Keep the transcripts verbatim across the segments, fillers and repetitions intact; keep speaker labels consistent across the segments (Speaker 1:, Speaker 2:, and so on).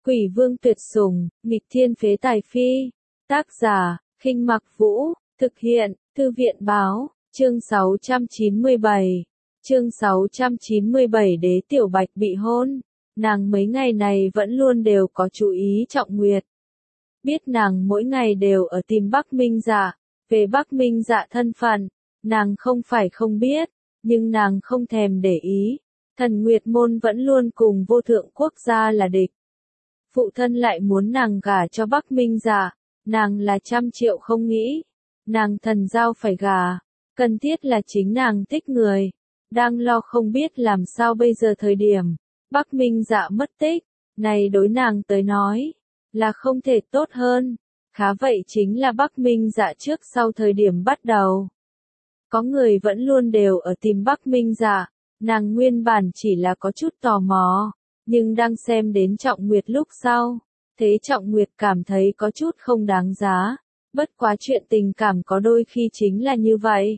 Speaker 1: Quỷ vương tuyệt sủng, nghịch thiên phế tài phi. Tác giả, Khinh Mặc Vũ, thực hiện, Thư viện báo, chương sáu trăm chín mươi bảy. Chương sáu trăm chín mươi bảy Đế Tiểu Bạch bị hôn. Nàng mấy ngày này vẫn luôn đều có chú ý Trọng Nguyệt. Biết nàng mỗi ngày đều ở tìm Bắc Minh Dạ, về Bắc Minh Dạ thân phận, nàng không phải không biết, nhưng nàng không thèm để ý. Thần Nguyệt Môn vẫn luôn cùng vô thượng quốc gia là địch. Phụ thân lại muốn nàng gả cho Bắc Minh Dạ, nàng là trăm triệu không nghĩ. Nàng Thần Giao phải gả, cần thiết là chính nàng thích người. Đang lo không biết làm sao bây giờ thời điểm, Bắc Minh Dạ mất tích, này đối nàng tới nói, là không thể tốt hơn. Khá vậy chính là Bắc Minh Dạ trước sau thời điểm bắt đầu. Có người vẫn luôn đều ở tìm Bắc Minh Dạ, nàng nguyên bản chỉ là có chút tò mò, nhưng đang xem đến Trọng Nguyệt lúc sau, thế Trọng Nguyệt cảm thấy có chút không đáng giá, bất quá chuyện tình cảm có đôi khi chính là như vậy.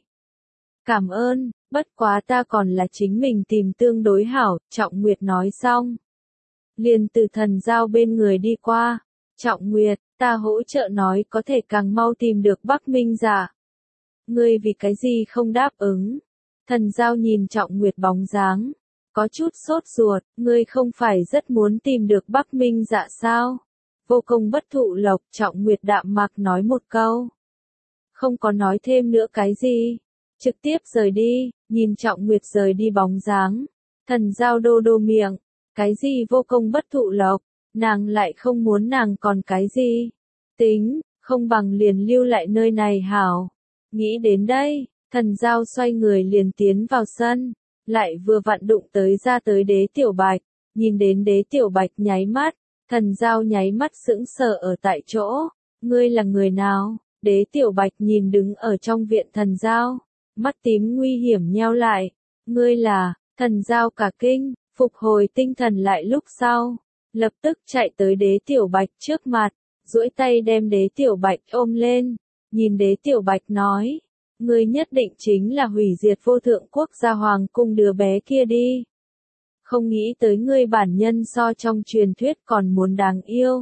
Speaker 1: Cảm ơn, bất quá ta còn là chính mình tìm tương đối hảo, Trọng Nguyệt nói xong. Liền từ Thần Giao bên người đi qua, Trọng Nguyệt, ta hỗ trợ nói có thể càng mau tìm được Bắc Minh Dạ. Ngươi vì cái gì không đáp ứng? Thần Giao nhìn Trọng Nguyệt bóng dáng, có chút sốt ruột, ngươi không phải rất muốn tìm được Bắc Minh Dạ sao? Vô công bất thụ lộc, Trọng Nguyệt đạm mạc nói một câu. Không có nói thêm nữa cái gì, trực tiếp rời đi, nhìn Trọng Nguyệt rời đi bóng dáng. Thần Giao đô đô miệng, cái gì vô công bất thụ lộc, nàng lại không muốn nàng còn cái gì. Tính, không bằng liền lưu lại nơi này hảo. Nghĩ đến đây, Thần Giao xoay người liền tiến vào sân, lại vừa vặn đụng tới ra tới Đế Tiểu Bạch, nhìn đến Đế Tiểu Bạch nháy mắt, Thần Giao nháy mắt sững sờ ở tại chỗ, ngươi là người nào? Đế Tiểu Bạch nhìn đứng ở trong viện Thần Giao, mắt tím nguy hiểm nheo lại, ngươi là, Thần Giao cả kinh, phục hồi tinh thần lại lúc sau, lập tức chạy tới Đế Tiểu Bạch trước mặt, duỗi tay đem Đế Tiểu Bạch ôm lên, nhìn Đế Tiểu Bạch nói, ngươi nhất định chính là hủy diệt vô thượng quốc gia hoàng cung đứa bé kia đi. Không nghĩ tới ngươi bản nhân so trong truyền thuyết còn muốn đáng yêu.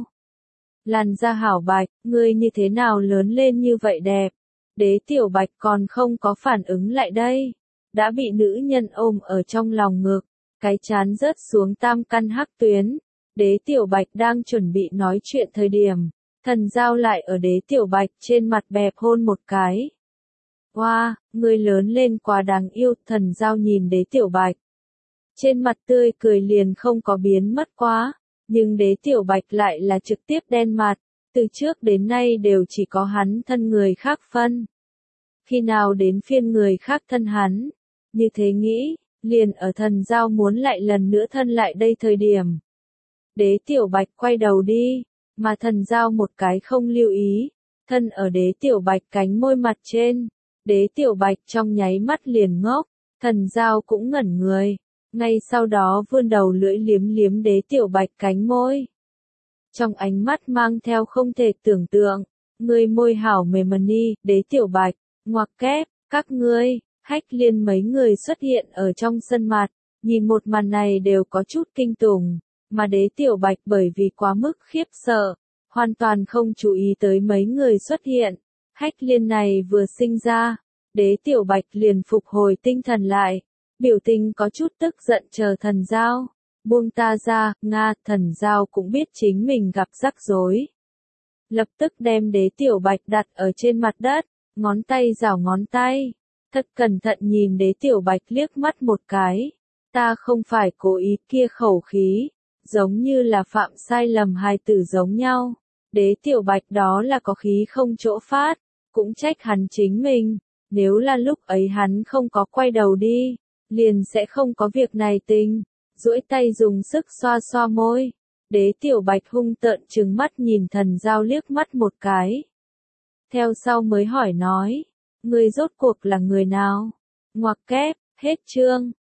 Speaker 1: Làn da hảo bạch, ngươi như thế nào lớn lên như vậy đẹp. Đế Tiểu Bạch còn không có phản ứng lại đây, đã bị nữ nhân ôm ở trong lòng ngực, cái trán rớt xuống tam căn hắc tuyến. Đế Tiểu Bạch đang chuẩn bị nói chuyện thời điểm, Thần Giao lại ở Đế Tiểu Bạch trên mặt bẹp hôn một cái. Wow, ngươi lớn lên quá đáng yêu, Thần Giao nhìn Đế Tiểu Bạch. Trên mặt tươi cười liền không có biến mất quá, nhưng Đế Tiểu Bạch lại là trực tiếp đen mặt, từ trước đến nay đều chỉ có hắn thân người khác phân. Khi nào đến phiên người khác thân hắn, như thế nghĩ, liền ở Thần Giao muốn lại lần nữa thân lại đây thời điểm. Đế Tiểu Bạch quay đầu đi, mà Thần Giao một cái không lưu ý, thân ở Đế Tiểu Bạch cánh môi mặt trên. Đế Tiểu Bạch trong nháy mắt liền ngốc, Thần Giao cũng ngẩn người, ngay sau đó vươn đầu lưỡi liếm liếm Đế Tiểu Bạch cánh môi. Trong ánh mắt mang theo không thể tưởng tượng, ngươi môi hảo mềm đi, Đế Tiểu Bạch, ngoặc kép, các ngươi, Hách Liên mấy người xuất hiện ở trong sân mặt, nhìn một màn này đều có chút kinh tủng, mà Đế Tiểu Bạch bởi vì quá mức khiếp sợ, hoàn toàn không chú ý tới mấy người xuất hiện. Hách Liên này vừa sinh ra, Đế Tiểu Bạch liền phục hồi tinh thần lại, biểu tình có chút tức giận chờ Thần Giao. Buông ta ra, Nga, Thần Giao cũng biết chính mình gặp rắc rối. Lập tức đem Đế Tiểu Bạch đặt ở trên mặt đất, ngón tay rảo ngón tay, thật cẩn thận nhìn Đế Tiểu Bạch liếc mắt một cái. Ta không phải cố ý, kia khẩu khí, giống như là phạm sai lầm hài tử giống nhau. Đế Tiểu Bạch đó là có khí không chỗ phát, cũng trách hắn chính mình, nếu là lúc ấy hắn không có quay đầu đi, liền sẽ không có việc này tình. Duỗi tay dùng sức xoa xoa môi, Đế Tiểu Bạch hung tợn trừng mắt nhìn Thần Giao liếc mắt một cái. Theo sau mới hỏi nói, ngươi rốt cuộc là người nào? Ngoặc kép, hết chương.